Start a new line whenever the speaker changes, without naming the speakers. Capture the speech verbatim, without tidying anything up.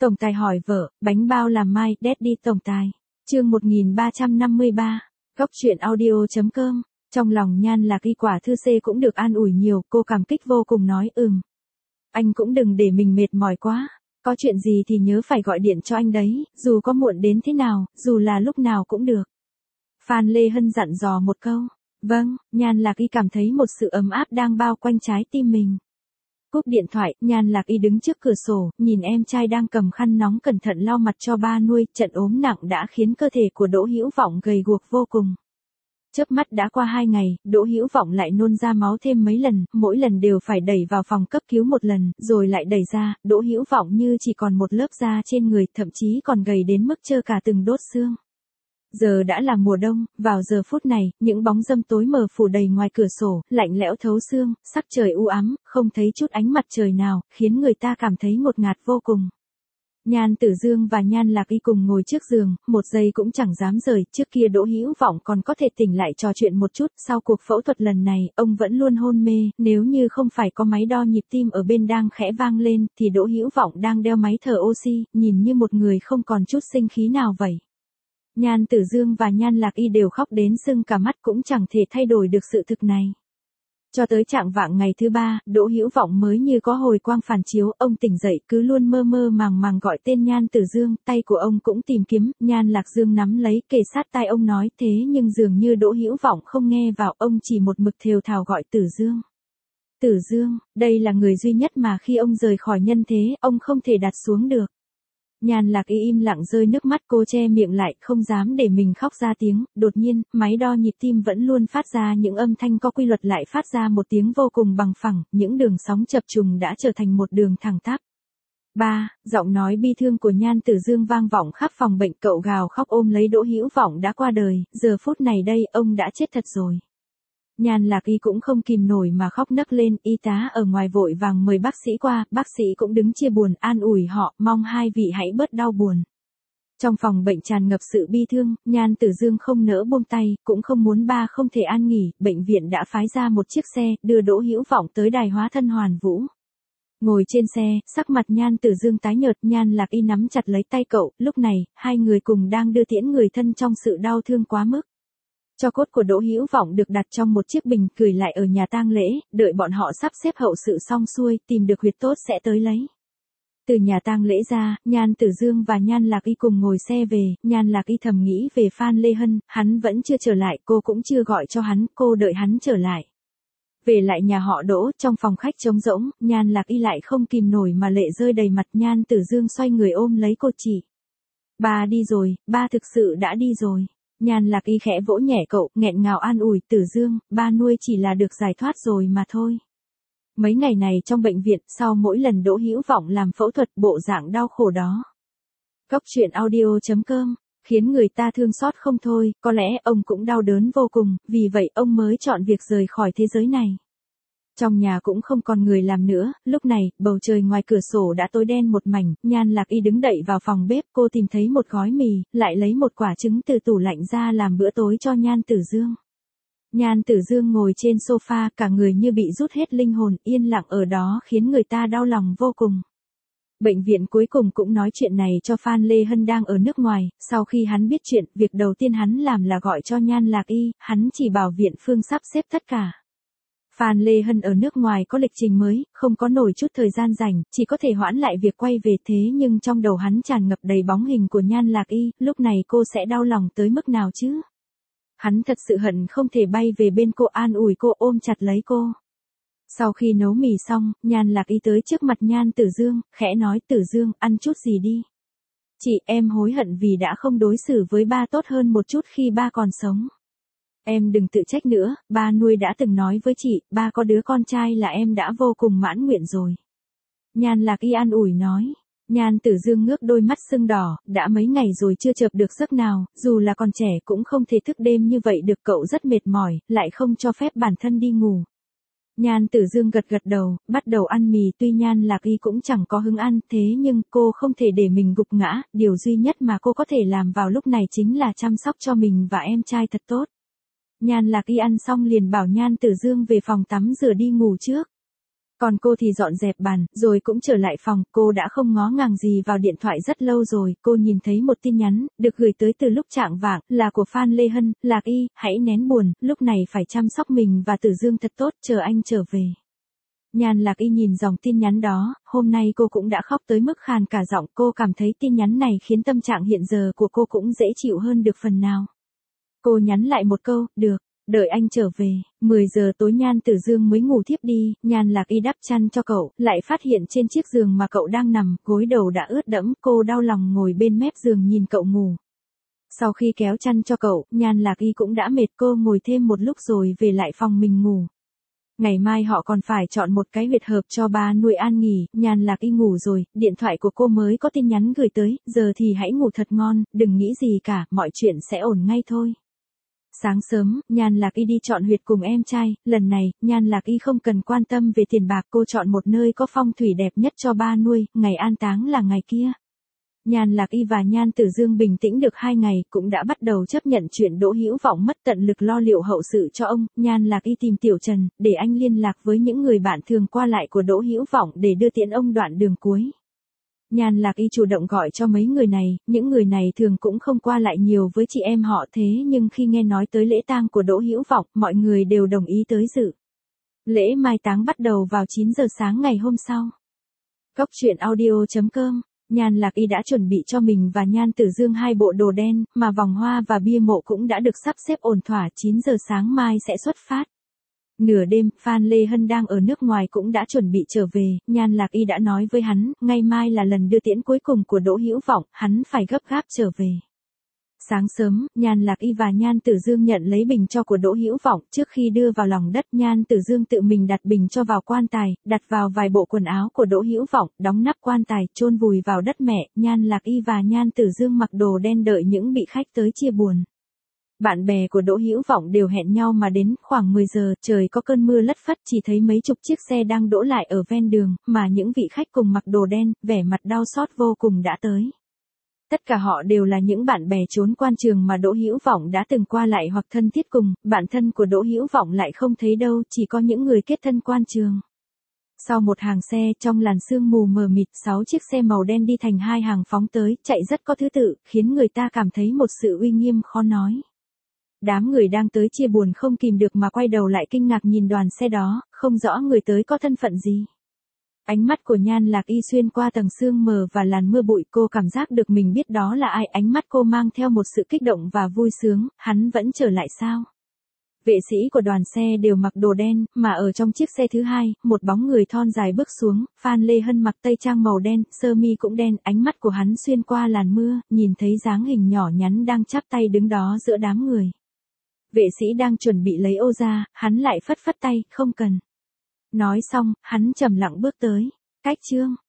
Tổng tài hỏi vợ, bánh bao làm mai, Daddy tổng tài. Chương một nghìn ba trăm năm mươi ba. Góc truyện audio.com. Trong lòng Nhan Lạc Y quả thư C cũng được an ủi nhiều, cô cảm kích vô cùng nói ừm. Anh cũng đừng để mình mệt mỏi quá. Có chuyện gì thì nhớ phải gọi điện cho anh đấy, dù có muộn đến thế nào, dù là lúc nào cũng được. Phan Lê Hân dặn dò một câu. Vâng, Nhan Lạc Y cảm thấy một sự ấm áp đang bao quanh trái tim mình. Cúp điện thoại, Nhan Lạc Y đứng trước cửa sổ, nhìn em trai đang cầm khăn nóng cẩn thận lau mặt cho ba nuôi, trận ốm nặng đã khiến cơ thể của Đỗ Hữu Vọng gầy guộc vô cùng. Chớp mắt đã qua hai ngày, Đỗ Hữu Vọng lại nôn ra máu thêm mấy lần, mỗi lần đều phải đẩy vào phòng cấp cứu một lần, rồi lại đẩy ra, Đỗ Hữu Vọng như chỉ còn một lớp da trên người, thậm chí còn gầy đến mức trơ cả từng đốt xương. Giờ đã là mùa đông, vào giờ phút này, những bóng râm tối mờ phủ đầy ngoài cửa sổ, lạnh lẽo thấu xương, sắc trời u ám, không thấy chút ánh mặt trời nào, khiến người ta cảm thấy ngột ngạt vô cùng. Nhan Tử Dương và Nhan Lạc Y cùng ngồi trước giường, một giây cũng chẳng dám rời, trước kia Đỗ Hữu Vọng còn có thể tỉnh lại trò chuyện một chút, sau cuộc phẫu thuật lần này, ông vẫn luôn hôn mê, nếu như không phải có máy đo nhịp tim ở bên đang khẽ vang lên, thì Đỗ Hữu Vọng đang đeo máy thở oxy, nhìn như một người không còn chút sinh khí nào vậy. Nhan Tử Dương và Nhan Lạc Y đều khóc đến sưng cả mắt cũng chẳng thể thay đổi được sự thực này. Cho tới trạng vạng ngày thứ ba, Đỗ Hữu Vọng mới như có hồi quang phản chiếu, ông tỉnh dậy cứ luôn mơ mơ màng màng gọi tên Nhan Tử Dương, tay của ông cũng tìm kiếm, Nhan Lạc Dương nắm lấy kề sát tai ông nói thế nhưng dường như Đỗ Hữu Vọng không nghe vào, ông chỉ một mực thều thào gọi Tử Dương. Tử Dương, đây là người duy nhất mà khi ông rời khỏi nhân thế, ông không thể đặt xuống được. Nhan Lạc Y im lặng rơi nước mắt, cô che miệng lại, không dám để mình khóc ra tiếng, đột nhiên, máy đo nhịp tim vẫn luôn phát ra những âm thanh có quy luật lại phát ra một tiếng vô cùng bằng phẳng, những đường sóng chập trùng đã trở thành một đường thẳng tắp. Ba, giọng nói bi thương của Nhan Tử Dương vang vọng khắp phòng bệnh, cậu gào khóc ôm lấy Đỗ Hữu Vọng đã qua đời, giờ phút này đây, ông đã chết thật rồi. Nhan Lạc Y cũng không kìm nổi mà khóc nấc lên, y tá ở ngoài vội vàng mời bác sĩ qua, bác sĩ cũng đứng chia buồn, an ủi họ, mong hai vị hãy bớt đau buồn. Trong phòng bệnh tràn ngập sự bi thương, Nhan Tử Dương không nỡ buông tay, cũng không muốn ba không thể an nghỉ, bệnh viện đã phái ra một chiếc xe, đưa Đỗ Hữu Vọng tới đài hóa thân Hoàn Vũ. Ngồi trên xe, sắc mặt Nhan Tử Dương tái nhợt, Nhan Lạc Y nắm chặt lấy tay cậu, lúc này, hai người cùng đang đưa tiễn người thân trong sự đau thương quá mức. Tro cốt của Đỗ Hữu Vọng được đặt trong một chiếc bình, gửi lại ở nhà tang lễ, đợi bọn họ sắp xếp hậu sự xong xuôi, tìm được huyệt tốt sẽ tới lấy. Từ nhà tang lễ ra, Nhan Tử Dương và Nhan Lạc Y cùng ngồi xe về, Nhan Lạc Y thầm nghĩ về Phan Lê Hân, hắn vẫn chưa trở lại, cô cũng chưa gọi cho hắn, cô đợi hắn trở lại. Về lại nhà họ Đỗ, trong phòng khách trống rỗng, Nhan Lạc Y lại không kìm nổi mà lệ rơi đầy mặt, Nhan Tử Dương xoay người ôm lấy cô chị. Ba đi rồi, ba thực sự đã đi rồi. Nhan Lạc Y khẽ vỗ nhẹ cậu, nghẹn ngào an ủi, Tử Dương, ba nuôi chỉ là được giải thoát rồi mà thôi. Mấy ngày này trong bệnh viện, sau mỗi lần Đỗ Hữu Vọng làm phẫu thuật, bộ dạng đau khổ đó. Góc truyện audio.com, khiến người ta thương xót không thôi, có lẽ ông cũng đau đớn vô cùng, vì vậy ông mới chọn việc rời khỏi thế giới này. Trong nhà cũng không còn người làm nữa, lúc này, bầu trời ngoài cửa sổ đã tối đen một mảnh, Nhan Lạc Y đứng đậy vào phòng bếp, cô tìm thấy một gói mì, lại lấy một quả trứng từ tủ lạnh ra làm bữa tối cho Nhan Tử Dương. Nhan Tử Dương ngồi trên sofa, cả người như bị rút hết linh hồn, yên lặng ở đó khiến người ta đau lòng vô cùng. Bệnh viện cuối cùng cũng nói chuyện này cho Phan Lê Hân đang ở nước ngoài, sau khi hắn biết chuyện, việc đầu tiên hắn làm là gọi cho Nhan Lạc Y, hắn chỉ bảo viện phương sắp xếp tất cả. Phan Lê Hân ở nước ngoài có lịch trình mới, không có nổi chút thời gian rảnh, chỉ có thể hoãn lại việc quay về, thế nhưng trong đầu hắn tràn ngập đầy bóng hình của Nhan Lạc Y, lúc này cô sẽ đau lòng tới mức nào chứ? Hắn thật sự hận không thể bay về bên cô, an ủi cô, ôm chặt lấy cô. Sau khi nấu mì xong, Nhan Lạc Y tới trước mặt Nhan Tử Dương, khẽ nói, Tử Dương, ăn chút gì đi. Chị, em hối hận vì đã không đối xử với ba tốt hơn một chút khi ba còn sống. Em đừng tự trách nữa, ba nuôi đã từng nói với chị, ba có đứa con trai là em đã vô cùng mãn nguyện rồi. Nhan Lạc Y an ủi nói. Nhan Tử Dương ngước đôi mắt sưng đỏ, đã mấy ngày rồi chưa chợp được giấc nào, dù là còn trẻ cũng không thể thức đêm như vậy được, cậu rất mệt mỏi, lại không cho phép bản thân đi ngủ. Nhan Tử Dương gật gật đầu, bắt đầu ăn mì, tuy Nhan Lạc Y cũng chẳng có hứng ăn, thế nhưng cô không thể để mình gục ngã, điều duy nhất mà cô có thể làm vào lúc này chính là chăm sóc cho mình và em trai thật tốt. Nhan Lạc Y ăn xong liền bảo Nhan Tử Dương về phòng tắm rửa đi ngủ trước. Còn cô thì dọn dẹp bàn, rồi cũng trở lại phòng, cô đã không ngó ngàng gì vào điện thoại rất lâu rồi, cô nhìn thấy một tin nhắn, được gửi tới từ lúc chạng vạng, là của Phan Lê Hân, Lạc Y, hãy nén buồn, lúc này phải chăm sóc mình và Tử Dương thật tốt, chờ anh trở về. Nhan Lạc Y nhìn dòng tin nhắn đó, hôm nay cô cũng đã khóc tới mức khàn cả giọng, cô cảm thấy tin nhắn này khiến tâm trạng hiện giờ của cô cũng dễ chịu hơn được phần nào. Cô nhắn lại một câu, được. Đợi anh trở về, mười giờ tối Nhan Tử Dương mới ngủ thiếp đi, Nhan Lạc Y đắp chăn cho cậu, lại phát hiện trên chiếc giường mà cậu đang nằm, gối đầu đã ướt đẫm, cô đau lòng ngồi bên mép giường nhìn cậu ngủ. Sau khi kéo chăn cho cậu, Nhan Lạc Y cũng đã mệt, cô ngồi thêm một lúc rồi về lại phòng mình ngủ. Ngày mai họ còn phải chọn một cái huyệt hợp cho ba nuôi an nghỉ, Nhan Lạc Y ngủ rồi, điện thoại của cô mới có tin nhắn gửi tới, giờ thì hãy ngủ thật ngon, đừng nghĩ gì cả, mọi chuyện sẽ ổn ngay thôi. Sáng sớm, Nhan Lạc Y đi chọn huyệt cùng em trai, lần này, Nhan Lạc Y không cần quan tâm về tiền bạc, cô chọn một nơi có phong thủy đẹp nhất cho ba nuôi, ngày an táng là ngày kia. Nhan Lạc Y và Nhan Tử Dương bình tĩnh được hai ngày, cũng đã bắt đầu chấp nhận chuyện Đỗ Hữu Vọng mất tận lực lo liệu hậu sự cho ông. Nhan Lạc Y tìm Tiểu Trần, để anh liên lạc với những người bạn thường qua lại của Đỗ Hữu Vọng để đưa tiễn ông đoạn đường cuối. Nhan Lạc Y chủ động gọi cho mấy người này, những người này thường cũng không qua lại nhiều với chị em họ, thế nhưng khi nghe nói tới lễ tang của Đỗ Hữu Vọng, mọi người đều đồng ý tới dự. Lễ mai táng bắt đầu vào chín giờ sáng ngày hôm sau. Cốc truyện audio chấm com. Nhan Lạc Y đã chuẩn bị cho mình và Nhan Tử Dương hai bộ đồ đen, mà vòng hoa và bia mộ cũng đã được sắp xếp ổn thỏa, chín giờ sáng mai sẽ xuất phát. Nửa đêm, Phan Lê Hân đang ở nước ngoài cũng đã chuẩn bị trở về, Nhan Lạc Y đã nói với hắn, ngày mai là lần đưa tiễn cuối cùng của Đỗ Hữu Vọng, hắn phải gấp gáp trở về. Sáng sớm, Nhan Lạc Y và Nhan Tử Dương nhận lấy bình tro của Đỗ Hữu Vọng, trước khi đưa vào lòng đất, Nhan Tử Dương tự mình đặt bình tro vào quan tài, đặt vào vài bộ quần áo của Đỗ Hữu Vọng, đóng nắp quan tài, chôn vùi vào đất mẹ. Nhan Lạc Y và Nhan Tử Dương mặc đồ đen đợi những vị khách tới chia buồn. Bạn bè của Đỗ Hữu Vọng đều hẹn nhau mà đến, khoảng mười giờ, trời có cơn mưa lất phất, chỉ thấy mấy chục chiếc xe đang đỗ lại ở ven đường, mà những vị khách cùng mặc đồ đen, vẻ mặt đau xót vô cùng đã tới. Tất cả họ đều là những bạn bè trốn quan trường mà Đỗ Hữu Vọng đã từng qua lại hoặc thân thiết cùng, bạn thân của Đỗ Hữu Vọng lại không thấy đâu, chỉ có những người kết thân quan trường. Sau một hàng xe, trong làn sương mù mờ mịt, sáu chiếc xe màu đen đi thành hai hàng phóng tới, chạy rất có thứ tự, khiến người ta cảm thấy một sự uy nghiêm khó nói. Đám người đang tới chia buồn không kìm được mà quay đầu lại kinh ngạc nhìn đoàn xe đó, không rõ người tới có thân phận gì. Ánh mắt của Nhan Lạc Y xuyên qua tầng sương mờ và làn mưa bụi, cô cảm giác được mình biết đó là ai, ánh mắt cô mang theo một sự kích động và vui sướng, hắn vẫn trở lại sao? Vệ sĩ của đoàn xe đều mặc đồ đen, mà ở trong chiếc xe thứ hai, một bóng người thon dài bước xuống, Phan Lê Hân mặc tây trang màu đen, sơ mi cũng đen, ánh mắt của hắn xuyên qua làn mưa, nhìn thấy dáng hình nhỏ nhắn đang chắp tay đứng đó giữa đám người. Vệ sĩ đang chuẩn bị lấy ô ra, hắn lại phất phất tay, không cần. Nói xong, hắn trầm lặng bước tới. Cách chương